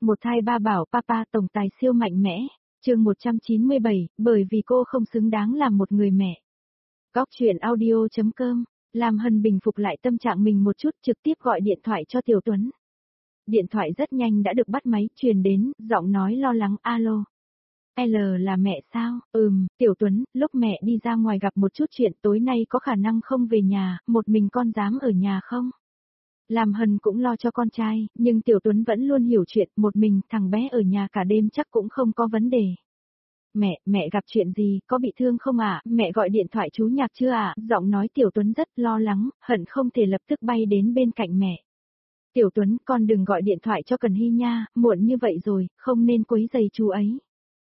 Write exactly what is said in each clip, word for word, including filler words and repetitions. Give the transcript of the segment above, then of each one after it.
Một thai ba bảo papa tổng tài siêu mạnh mẽ, chương một trăm chín mươi bảy, bởi vì cô không xứng đáng làm một người mẹ. Góc chuyện audio chấm com, làm Hân bình phục lại tâm trạng mình một chút, trực tiếp gọi điện thoại cho Tiểu Tuấn. Điện thoại rất nhanh đã được bắt máy, truyền đến, giọng nói lo lắng, alo. L là mẹ sao? Ừm, Tiểu Tuấn, lúc mẹ đi ra ngoài gặp một chút chuyện, tối nay có khả năng không về nhà, một mình con dám ở nhà không? Làm Hân cũng lo cho con trai, nhưng Tiểu Tuấn vẫn luôn hiểu chuyện, một mình thằng bé ở nhà cả đêm chắc cũng không có vấn đề. Mẹ, mẹ gặp chuyện gì, có bị thương không ạ? À? Mẹ gọi điện thoại chú Nhạc chưa ạ? À? Giọng nói Tiểu Tuấn rất lo lắng, hận không thể lập tức bay đến bên cạnh mẹ. Tiểu Tuấn, con đừng gọi điện thoại cho Cần Hy nha, muộn như vậy rồi, không nên quấy rầy chú ấy.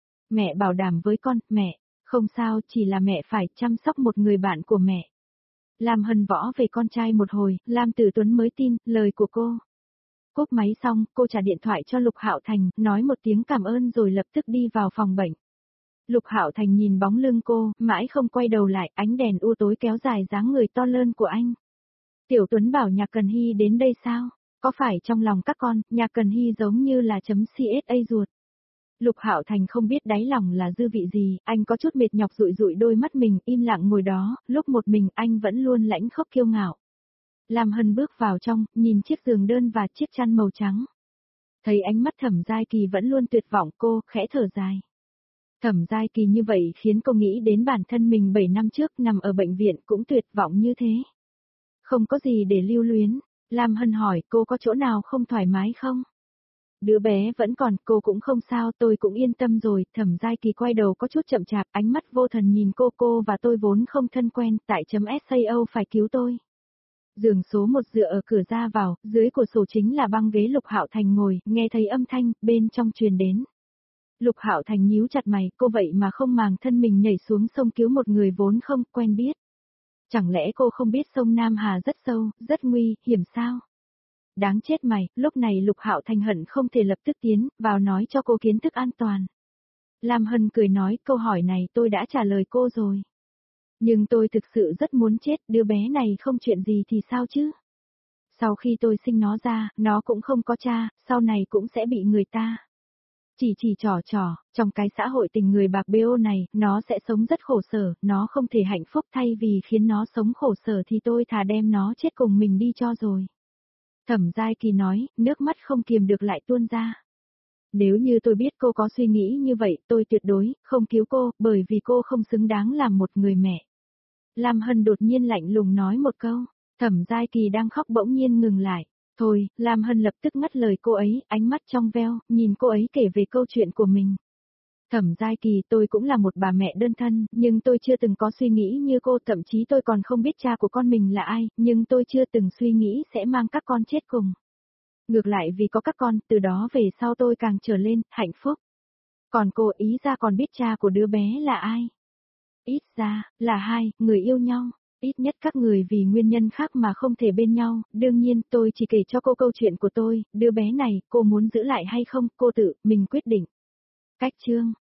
Mẹ bảo đảm với con, mẹ, không sao, chỉ là mẹ phải chăm sóc một người bạn của mẹ. Lam Hân võ về con trai một hồi, Lam Tử Tuấn mới tin lời của cô. Cúp máy xong, cô trả điện thoại cho Lục Hạo Thành, nói một tiếng cảm ơn rồi lập tức đi vào phòng bệnh. Lục Hạo Thành nhìn bóng lưng cô, mãi không quay đầu lại, ánh đèn u tối kéo dài dáng người to lớn của anh. Tiểu Tuấn bảo Nhạc Cần Hy đến đây sao? Có phải trong lòng các con, Nhạc Cần Hy giống như là chấm ca ruột. Lục Hạo Thành không biết đáy lòng là dư vị gì, anh có chút mệt nhọc dụi dụi đôi mắt mình, im lặng ngồi đó, lúc một mình anh vẫn luôn lãnh khốc kiêu ngạo. Lam Hân bước vào trong, nhìn chiếc giường đơn và chiếc chăn màu trắng. Thấy ánh mắt Thẩm Giai Kỳ vẫn luôn tuyệt vọng, cô khẽ thở dài. Thẩm Giai Kỳ như vậy khiến cô nghĩ đến bản thân mình bảy năm trước nằm ở bệnh viện cũng tuyệt vọng như thế. Không có gì để lưu luyến, Lam Hân hỏi cô có chỗ nào không thoải mái không? Đứa bé vẫn còn, cô cũng không sao, tôi cũng yên tâm rồi. Thẩm Giai Kỳ quay đầu có chút chậm chạp, ánh mắt vô thần nhìn cô cô và tôi vốn không thân quen, tại chấm sao phải cứu tôi. Giường số một dựa ở cửa ra vào, dưới cửa sổ chính là băng ghế Lục Hạo Thành ngồi, nghe thấy âm thanh, bên trong truyền đến. Lục Hạo Thành nhíu chặt mày, cô vậy mà không màng thân mình nhảy xuống sông cứu một người vốn không quen biết. Chẳng lẽ cô không biết sông Nam Hà rất sâu, rất nguy hiểm sao? Đáng chết mày, lúc này Lục Hạo Thành hận không thể lập tức tiến vào nói cho cô kiến thức an toàn. Lam Hân cười nói, câu hỏi này tôi đã trả lời cô rồi. Nhưng tôi thực sự rất muốn chết, đứa bé này không chuyện gì thì sao chứ? Sau khi tôi sinh nó ra, nó cũng không có cha, sau này cũng sẽ bị người ta. Chỉ chỉ trò trò, trong cái xã hội tình người bạc bêu này, nó sẽ sống rất khổ sở, nó không thể hạnh phúc, thay vì khiến nó sống khổ sở thì tôi thà đem nó chết cùng mình đi cho rồi. Thẩm Giai Kỳ nói, nước mắt không kiềm được lại tuôn ra. Nếu như tôi biết cô có suy nghĩ như vậy, tôi tuyệt đối không cứu cô, bởi vì cô không xứng đáng làm một người mẹ. Lam Hân đột nhiên lạnh lùng nói một câu, Thẩm Giai Kỳ đang khóc bỗng nhiên ngừng lại. Thôi, Lam Hân lập tức ngắt lời cô ấy, ánh mắt trong veo, nhìn cô ấy kể về câu chuyện của mình. Thẩm Giai Kỳ, tôi cũng là một bà mẹ đơn thân, nhưng tôi chưa từng có suy nghĩ như cô, thậm chí tôi còn không biết cha của con mình là ai, nhưng tôi chưa từng suy nghĩ sẽ mang các con chết cùng. Ngược lại vì có các con, từ đó về sau tôi càng trở lên, hạnh phúc. Còn cô ý ra còn biết cha của đứa bé là ai? Ít ra, là hai, người yêu nhau. Ít nhất các người vì nguyên nhân khác mà không thể bên nhau, đương nhiên tôi chỉ kể cho cô câu chuyện của tôi, đứa bé này, cô muốn giữ lại hay không, cô tự, mình quyết định. Cách chương.